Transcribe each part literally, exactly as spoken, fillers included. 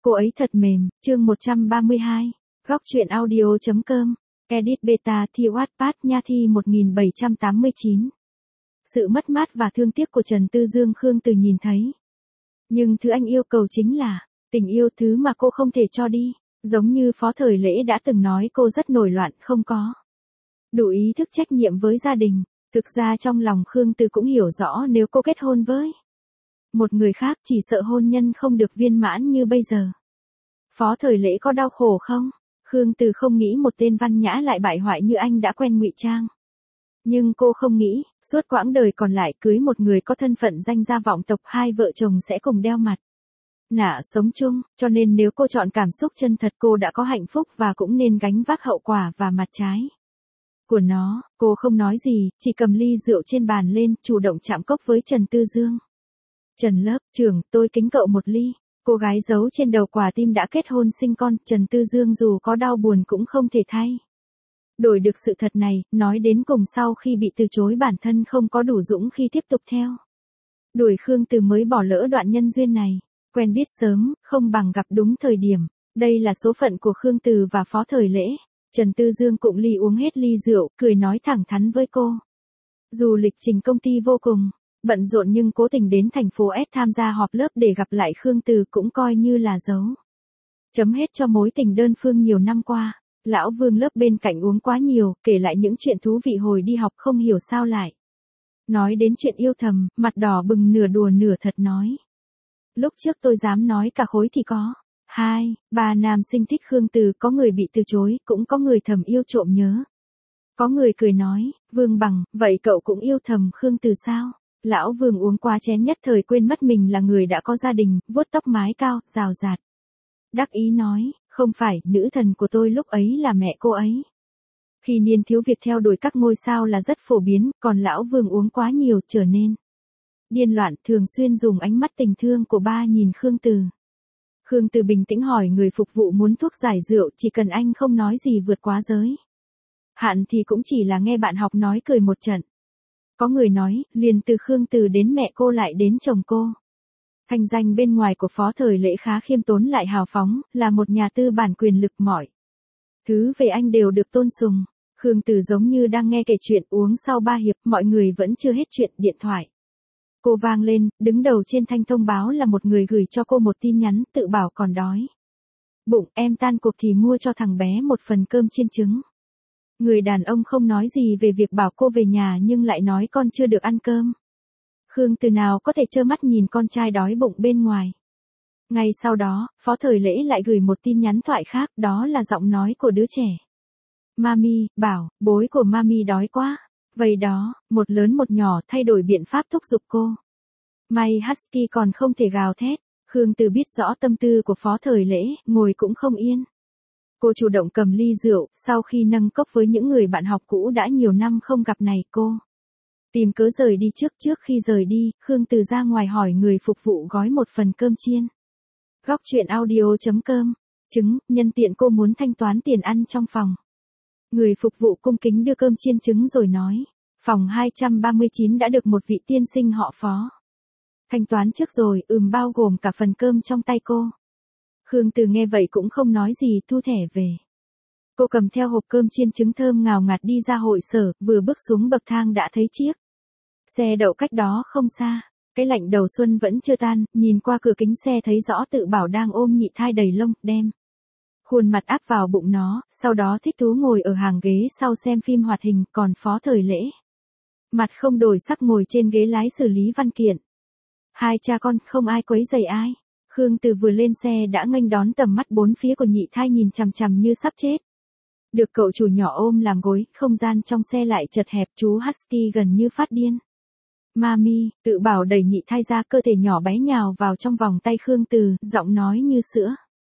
Cô ấy thật mềm, chương một trăm ba mươi hai. Góc truyện audio.com. Edit beta thi Wattpad nha thi một nghìn bảy trăm tám mươi chín. Sự mất mát và thương tiếc của Trần Tư Dương Khương Từ nhìn thấy. Nhưng thứ anh yêu cầu chính là tình yêu, thứ mà cô không thể cho đi. Giống như Phó Thời Lễ đã từng nói, cô rất nổi loạn, không có đủ ý thức trách nhiệm với gia đình. Thực ra trong lòng Khương Từ cũng hiểu rõ nếu cô kết hôn với một người khác chỉ sợ hôn nhân không được viên mãn như bây giờ. Phó Thời Lễ có đau khổ không? Khương Từ không nghĩ một tên văn nhã lại bại hoại như anh đã quen ngụy trang. Nhưng cô không nghĩ, suốt quãng đời còn lại cưới một người có thân phận danh gia vọng tộc, hai vợ chồng sẽ cùng đeo mặt nạ sống chung, cho nên nếu cô chọn cảm xúc chân thật cô đã có hạnh phúc và cũng nên gánh vác hậu quả và mặt trái của nó. Cô không nói gì, chỉ cầm ly rượu trên bàn lên, chủ động chạm cốc với Trần Tư Dương. Trần lớp trưởng, tôi kính cậu một ly. Cô gái giấu trên đầu quả tim đã kết hôn sinh con, Trần Tư Dương dù có đau buồn cũng không thể thay đổi được sự thật này, nói đến cùng sau khi bị từ chối bản thân không có đủ dũng khi tiếp tục theo đuổi Khương Từ mới bỏ lỡ đoạn nhân duyên này. Quen biết sớm, không bằng gặp đúng thời điểm. Đây là số phận của Khương Từ và Phó Thời Lễ. Trần Tư Dương cụng ly uống hết ly rượu, cười nói thẳng thắn với cô. Dù lịch trình công ty vô cùng bận rộn nhưng cố tình đến thành phố S tham gia họp lớp để gặp lại Khương Từ cũng coi như là dấu chấm hết cho mối tình đơn phương nhiều năm qua. Lão Vương lớp bên cạnh uống quá nhiều, kể lại những chuyện thú vị hồi đi học không hiểu sao lại nói đến chuyện yêu thầm, mặt đỏ bừng nửa đùa nửa thật nói. Lúc trước tôi dám nói cả khối thì có hai, ba nam sinh thích Khương Từ, có người bị từ chối, cũng có người thầm yêu trộm nhớ. Có người cười nói, Vương Bằng, vậy cậu cũng yêu thầm Khương Từ sao? Lão Vương uống quá chén nhất thời quên mất mình là người đã có gia đình, vuốt tóc mái cao, rào rạt. Đắc ý nói, không phải, nữ thần của tôi lúc ấy là mẹ cô ấy. Khi niên thiếu việc theo đuổi các ngôi sao là rất phổ biến, còn lão Vương uống quá nhiều trở nên điên loạn, thường xuyên dùng ánh mắt tình thương của ba nhìn Khương Từ. Khương Từ bình tĩnh hỏi người phục vụ muốn thuốc giải rượu, chỉ cần anh không nói gì vượt quá giới hạn thì cũng chỉ là nghe bạn học nói cười một trận. Có người nói, liền từ Khương Từ đến mẹ cô lại đến chồng cô. Thanh danh bên ngoài của Phó Thời Lễ khá khiêm tốn lại hào phóng, là một nhà tư bản quyền lực, mọi thứ về anh đều được tôn sùng. Khương Từ giống như đang nghe kể chuyện, uống sau ba hiệp, mọi người vẫn chưa hết chuyện, điện thoại cô vang lên, đứng đầu trên thanh thông báo là một người gửi cho cô một tin nhắn, tự bảo còn đói bụng, em tan cuộc thì mua cho thằng bé một phần cơm chiên trứng. Người đàn ông không nói gì về việc bảo cô về nhà nhưng lại nói con chưa được ăn cơm. Khương Từ nào có thể trơ mắt nhìn con trai đói bụng bên ngoài. Ngay sau đó, Phó Thời Lễ lại gửi một tin nhắn thoại khác, đó là giọng nói của đứa trẻ. Mami, bảo, bối của Mami đói quá. Vậy đó, một lớn một nhỏ thay đổi biện pháp thúc giục cô. May Husky còn không thể gào thét. Khương Từ biết rõ tâm tư của Phó Thời Lễ, ngồi cũng không yên. Cô chủ động cầm ly rượu, sau khi nâng cốc với những người bạn học cũ đã nhiều năm không gặp này, cô tìm cớ rời đi trước. Trước khi rời đi, Khương Từ ra ngoài hỏi người phục vụ gói một phần cơm chiên. Góc truyện audio.com. Trứng, nhân tiện cô muốn thanh toán tiền ăn trong phòng. Người phục vụ cung kính đưa cơm chiên trứng rồi nói, phòng hai trăm ba mươi chín đã được một vị tiên sinh họ Phó thanh toán trước rồi, ừm bao gồm cả phần cơm trong tay cô. Khương Từ nghe vậy cũng không nói gì, thu thẻ về. Cô cầm theo hộp cơm chiên trứng thơm ngào ngạt đi ra hội sở, vừa bước xuống bậc thang đã thấy chiếc xe đậu cách đó không xa. Cái lạnh đầu xuân vẫn chưa tan, nhìn qua cửa kính xe thấy rõ Tự Bảo đang ôm nhị thai đầy lông, đem khuôn mặt áp vào bụng nó, sau đó thích thú ngồi ở hàng ghế sau xem phim hoạt hình, còn Phó Thời Lễ mặt không đổi sắc ngồi trên ghế lái xử lý văn kiện. Hai cha con không ai quấy rầy ai. Khương Từ vừa lên xe đã nghênh đón tầm mắt bốn phía của nhị thai nhìn chằm chằm như sắp chết. Được cậu chủ nhỏ ôm làm gối, không gian trong xe lại chật hẹp, chú Husky gần như phát điên. Mami, Tự Bảo đẩy nhị thai ra, cơ thể nhỏ bé nhào vào trong vòng tay Khương Từ, giọng nói như sữa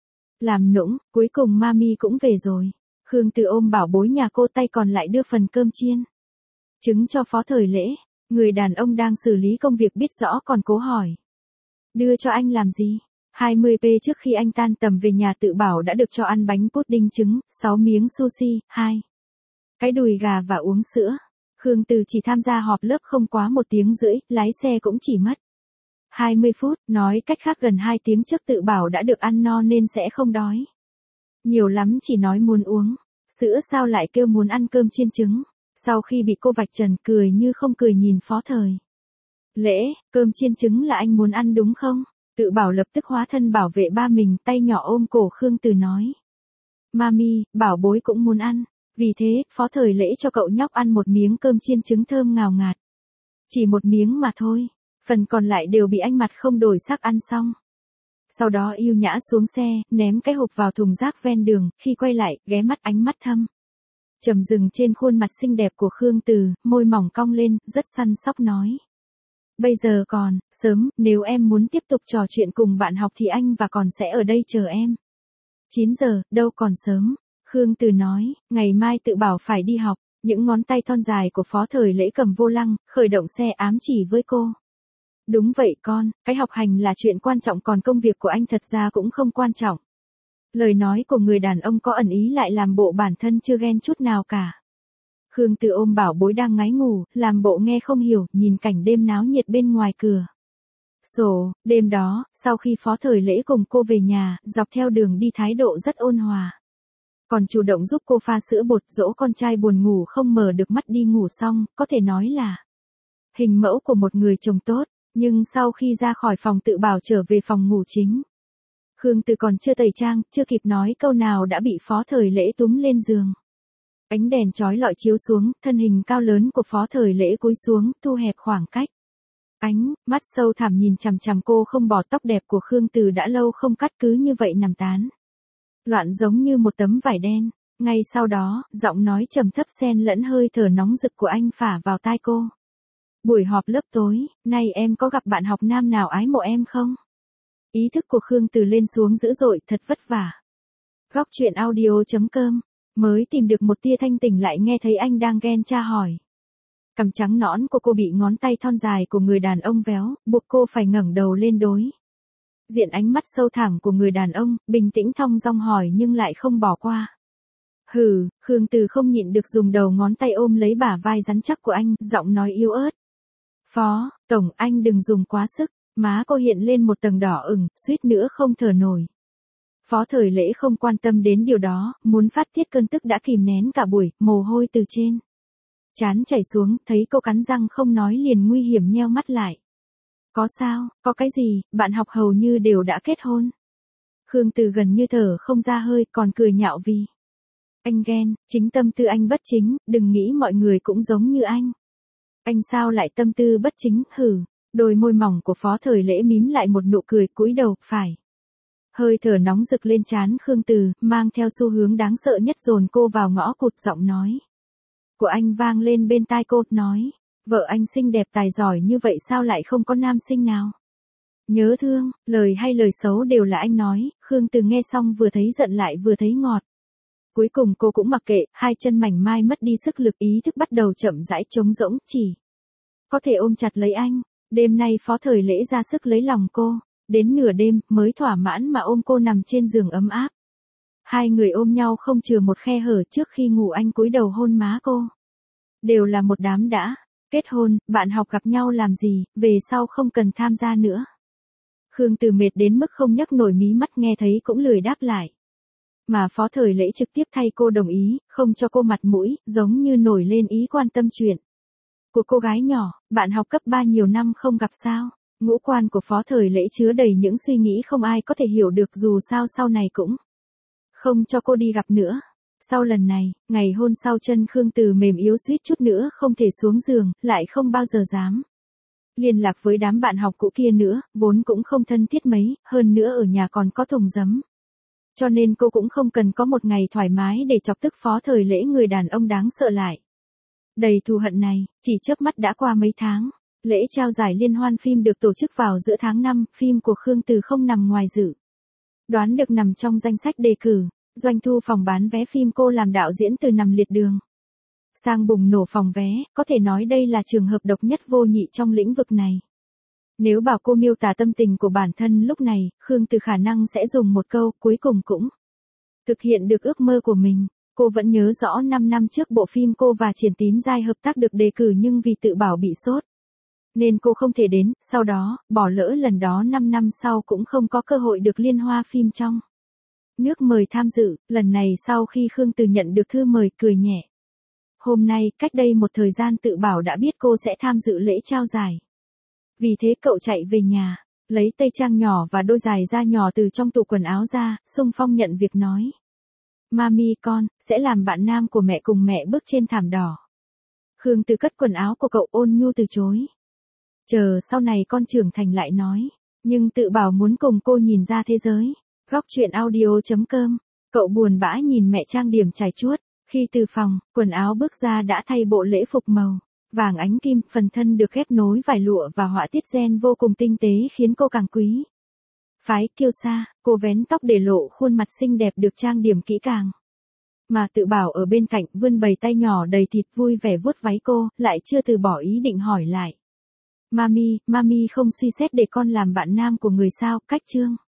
làm nũng, cuối cùng Mami cũng về rồi. Khương Từ ôm bảo bối nhà cô, tay còn lại đưa phần cơm chiên trứng cho Phó Thời Lễ. Người đàn ông đang xử lý công việc biết rõ còn cố hỏi, đưa cho anh làm gì? hai mươi phút trước khi anh tan tầm về nhà, Tự Bảo đã được cho ăn bánh pudding trứng, sáu miếng sushi, hai cái đùi gà và uống sữa. Khương Từ chỉ tham gia họp lớp không quá một tiếng rưỡi, lái xe cũng chỉ mất hai mươi phút, nói cách khác gần hai tiếng trước tự bảo đã được ăn no nên sẽ không đói. Nhiều lắm chỉ nói muốn uống sữa sao lại kêu muốn ăn cơm chiên trứng. Sau khi bị cô vạch trần cười như không cười nhìn Phó Thời Lễ, cơm chiên trứng là anh muốn ăn đúng không? Tự bảo lập tức hóa thân bảo vệ ba mình, tay nhỏ ôm cổ Khương Từ nói. Mami, bảo bối cũng muốn ăn. Vì thế, Phó Thời Lễ cho cậu nhóc ăn một miếng cơm chiên trứng thơm ngào ngạt. Chỉ một miếng mà thôi, phần còn lại đều bị anh mặt không đổi sắc ăn xong. Sau đó yêu nhã xuống xe, ném cái hộp vào thùng rác ven đường, khi quay lại, ghé mắt ánh mắt thâm trầm dừng trên khuôn mặt xinh đẹp của Khương Từ, môi mỏng cong lên, rất săn sóc nói. Bây giờ còn, sớm, nếu em muốn tiếp tục trò chuyện cùng bạn học thì anh và còn sẽ ở đây chờ em. chín giờ, đâu còn sớm. Khương Từ nói, ngày mai tự bảo phải đi học. Những ngón tay thon dài của Phó Thời Lễ cầm vô lăng, khởi động xe ám chỉ với cô. Đúng vậy con, cái học hành là chuyện quan trọng còn công việc của anh thật ra cũng không quan trọng. Lời nói của người đàn ông có ẩn ý lại làm bộ bản thân chưa ghen chút nào cả. Khương Từ ôm bảo bối đang ngáy ngủ, làm bộ nghe không hiểu, nhìn cảnh đêm náo nhiệt bên ngoài cửa sổ. Đêm đó, sau khi Phó Thời Lễ cùng cô về nhà, dọc theo đường đi thái độ rất ôn hòa. Còn chủ động giúp cô pha sữa bột, dỗ con trai buồn ngủ không mở được mắt đi ngủ xong, có thể nói là hình mẫu của một người chồng tốt. Nhưng sau khi ra khỏi phòng tự bảo trở về phòng ngủ chính, Khương Từ còn chưa tẩy trang, chưa kịp nói câu nào đã bị Phó Thời Lễ túm lên giường. Ánh đèn chói lọi chiếu xuống, thân hình cao lớn của Phó Thời Lễ cúi xuống, thu hẹp khoảng cách. Ánh mắt sâu thẳm nhìn chằm chằm cô không bỏ. Tóc đẹp của Khương Từ đã lâu không cắt cứ như vậy nằm tán loạn giống như một tấm vải đen. Ngay sau đó, giọng nói trầm thấp xen lẫn hơi thở nóng rực của anh phả vào tai cô. Buổi họp lớp tối, nay em có gặp bạn học nam nào ái mộ em không? Ý thức của Khương Từ lên xuống dữ dội, thật vất vả. Góc truyện audio chấm com, mới tìm được một tia thanh tỉnh lại nghe thấy anh đang ghen tra hỏi. Cằm trắng nõn của cô bị ngón tay thon dài của người đàn ông véo, buộc cô phải ngẩng đầu lên đối diện ánh mắt sâu thẳm của người đàn ông, bình tĩnh thong dong hỏi nhưng lại không bỏ qua. Hừ, Khương Từ không nhịn được dùng đầu ngón tay ôm lấy bả vai rắn chắc của anh, giọng nói yếu ớt. Phó, tổng, anh đừng dùng quá sức. Má cô hiện lên một tầng đỏ ửng, suýt nữa không thở nổi. Phó Thời Lễ không quan tâm đến điều đó, muốn phát tiết cơn tức đã kìm nén cả buổi, mồ hôi từ trên trán chảy xuống, thấy cô cắn răng không nói liền nguy hiểm nheo mắt lại. Có sao, có cái gì, bạn học hầu như đều đã kết hôn. Khương Từ gần như thở không ra hơi, còn cười nhạo vì anh ghen, chính tâm tư anh bất chính, đừng nghĩ mọi người cũng giống như anh. Anh sao lại tâm tư bất chính, hử. Đôi môi mỏng của Phó Thời Lễ mím lại một nụ cười, cúi đầu, phải. Hơi thở nóng rực lên trán Khương Từ, mang theo xu hướng đáng sợ nhất dồn cô vào ngõ cụt. Giọng nói của anh vang lên bên tai cô, nói, vợ anh xinh đẹp tài giỏi như vậy sao lại không có nam sinh nào nhớ thương. Lời hay lời xấu đều là anh nói. Khương Từ nghe xong vừa thấy giận lại vừa thấy ngọt. Cuối cùng cô cũng mặc kệ, hai chân mảnh mai mất đi sức lực, ý thức bắt đầu chậm rãi trống rỗng, chỉ có thể ôm chặt lấy anh. Đêm nay Phó Thời Lễ ra sức lấy lòng cô, đến nửa đêm mới thỏa mãn mà ôm cô nằm trên giường ấm áp. Hai người ôm nhau không chừa một khe hở, trước khi ngủ anh cúi đầu hôn má cô. Đều là một đám đã kết hôn, bạn học gặp nhau làm gì, về sau không cần tham gia nữa. Khương Từ mệt đến mức không nhấc nổi mí mắt, nghe thấy cũng lười đáp lại. Mà Phó Thời Lễ trực tiếp thay cô đồng ý, không cho cô mặt mũi, giống như nổi lên ý quan tâm chuyện của cô gái nhỏ. Bạn học cấp ba nhiều năm không gặp sao. Ngũ quan của Phó Thời Lễ chứa đầy những suy nghĩ không ai có thể hiểu được, dù sao sau này cũng không cho cô đi gặp nữa. Sau lần này, ngày hôn sau chân Khương Từ mềm yếu suýt chút nữa không thể xuống giường, lại không bao giờ dám liên lạc với đám bạn học cũ kia nữa, vốn cũng không thân thiết mấy, hơn nữa ở nhà còn có thùng giấm. Cho nên cô cũng không cần có một ngày thoải mái để chọc tức Phó Thời Lễ, người đàn ông đáng sợ lại đầy thù hận này. Chỉ chớp mắt đã qua mấy tháng. Lễ trao giải liên hoan phim được tổ chức vào giữa tháng năm, phim của Khương Từ không nằm ngoài dự đoán được nằm trong danh sách đề cử. Doanh thu phòng bán vé phim cô làm đạo diễn từ nằm liệt đường sang bùng nổ phòng vé, có thể nói đây là trường hợp độc nhất vô nhị trong lĩnh vực này. Nếu bảo cô miêu tả tâm tình của bản thân lúc này, Khương Từ khả năng sẽ dùng một câu, cuối cùng cũng thực hiện được ước mơ của mình. Cô vẫn nhớ rõ năm năm trước bộ phim cô và Triển Tín Giai hợp tác được đề cử nhưng vì tự bảo bị sốt Nên cô không thể đến, sau đó, bỏ lỡ lần đó năm năm sau cũng không có cơ hội được liên hoa phim trong nước mời tham dự, lần này sau khi Khương Từ nhận được thư mời cười nhẹ. Hôm nay, cách đây một thời gian tự bảo đã biết cô sẽ tham dự lễ trao giải. Vì thế cậu chạy về nhà, lấy tây trang nhỏ và đôi giày da nhỏ từ trong tủ quần áo ra, xung phong nhận việc nói. Mami con, sẽ làm bạn nam của mẹ cùng mẹ bước trên thảm đỏ. Khương Từ cất quần áo của cậu ôn nhu từ chối. Chờ sau này con trưởng thành lại nói, nhưng tự bảo muốn cùng cô nhìn ra thế giới. Góc chuyện audio chấm com, cậu buồn bã nhìn mẹ trang điểm chải chuốt, khi từ phòng, quần áo bước ra đã thay bộ lễ phục màu vàng ánh kim, phần thân được ghép nối vải lụa và họa tiết gen vô cùng tinh tế khiến cô càng quý phái kiêu sa, cô vén tóc để lộ khuôn mặt xinh đẹp được trang điểm kỹ càng. Mà tự bảo ở bên cạnh vươn bầy tay nhỏ đầy thịt vui vẻ vuốt váy cô, lại chưa từ bỏ ý định hỏi lại. Mami, mami không suy xét để con làm bạn nam của người sao, cách chương.